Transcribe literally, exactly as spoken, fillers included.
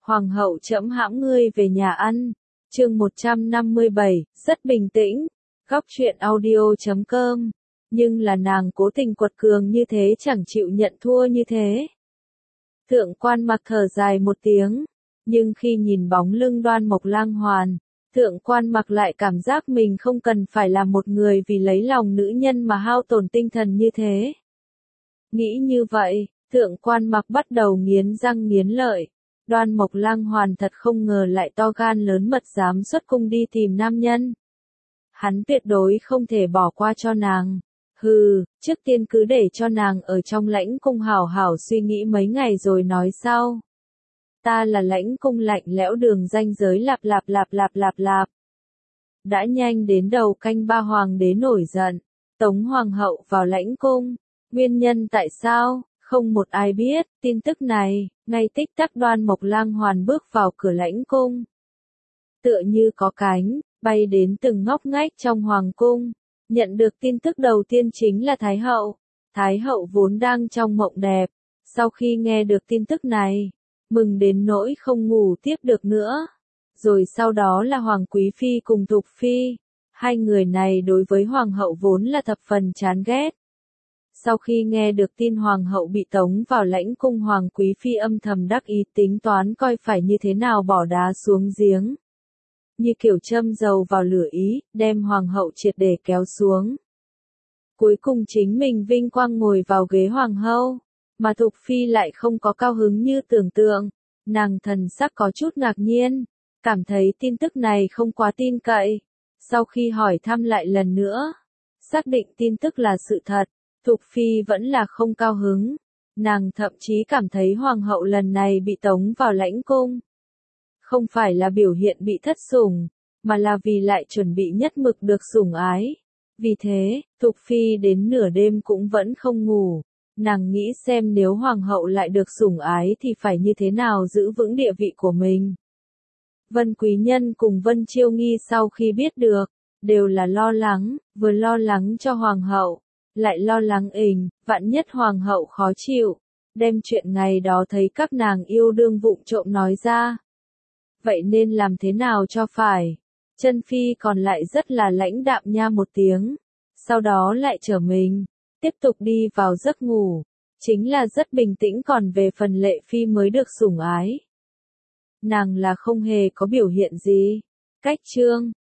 Hoàng hậu trẫm hãm ngươi về nhà ăn. Chương một trăm năm mươi bảy, rất bình tĩnh. Góc truyện audio chấm com. Nhưng là nàng cố tình quật cường như thế chẳng chịu nhận thua như thế. Thượng quan Mặc thở dài một tiếng, nhưng khi nhìn bóng lưng Đoan Mộc Lang Hoàn, Thượng quan Mặc lại cảm giác mình không cần phải là một người vì lấy lòng nữ nhân mà hao tổn tinh thần như thế. Nghĩ như vậy, Thượng quan Mặc bắt đầu nghiến răng nghiến lợi. Đoan Mộc Lang Hoàn thật không ngờ lại to gan lớn mật dám xuất cung đi tìm nam nhân. Hắn tuyệt đối không thể bỏ qua cho nàng. Hừ, trước tiên cứ để cho nàng ở trong lãnh cung hảo hảo suy nghĩ mấy ngày rồi nói sau. Ta là lãnh cung lạnh lẽo đường ranh giới lạp lạp lạp lạp lạp lạp. Đã nhanh đến đầu canh ba hoàng đế nổi giận, tống hoàng hậu vào lãnh cung. Nguyên nhân tại sao, không một ai biết, tin tức này, ngay tích tắc Đoan Mộc Lang Hoàn bước vào cửa lãnh cung. Tựa như có cánh, bay đến từng ngóc ngách trong hoàng cung. Nhận được tin tức đầu tiên chính là Thái hậu. Thái hậu vốn đang trong mộng đẹp, sau khi nghe được tin tức này, mừng đến nỗi không ngủ tiếp được nữa. Rồi sau đó là Hoàng Quý Phi cùng Thục Phi. Hai người này đối với Hoàng hậu vốn là thập phần chán ghét. Sau khi nghe được tin Hoàng hậu bị tống vào lãnh cung, Hoàng Quý Phi âm thầm đắc ý tính toán coi phải như thế nào bỏ đá xuống giếng. Như kiểu châm dầu vào lửa ý, đem Hoàng hậu triệt để kéo xuống. Cuối cùng chính mình vinh quang ngồi vào ghế Hoàng hậu, mà Thục Phi lại không có cao hứng như tưởng tượng. Nàng thần sắc có chút ngạc nhiên, cảm thấy tin tức này không quá tin cậy. Sau khi hỏi thăm lại lần nữa, xác định tin tức là sự thật, Thục Phi vẫn là không cao hứng. Nàng thậm chí cảm thấy Hoàng hậu lần này bị tống vào lãnh cung. Không phải là biểu hiện bị thất sủng, mà là vì lại chuẩn bị nhất mực được sủng ái. Vì thế, Thục Phi đến nửa đêm cũng vẫn không ngủ. Nàng nghĩ xem nếu Hoàng hậu lại được sủng ái thì phải như thế nào giữ vững địa vị của mình. Vân Quý Nhân cùng Vân Chiêu Nghi sau khi biết được, đều là lo lắng, vừa lo lắng cho Hoàng hậu, lại lo lắng ình, vạn nhất Hoàng hậu khó chịu, đem chuyện ngày đó thấy các nàng yêu đương vụng trộm nói ra. Vậy nên làm thế nào cho phải? Chân Phi còn lại rất là lãnh đạm nha một tiếng, sau đó lại trở mình, tiếp tục đi vào giấc ngủ, chính là rất bình tĩnh. Còn về phần Lệ Phi mới được sủng ái, nàng là không hề có biểu hiện gì. Cách chương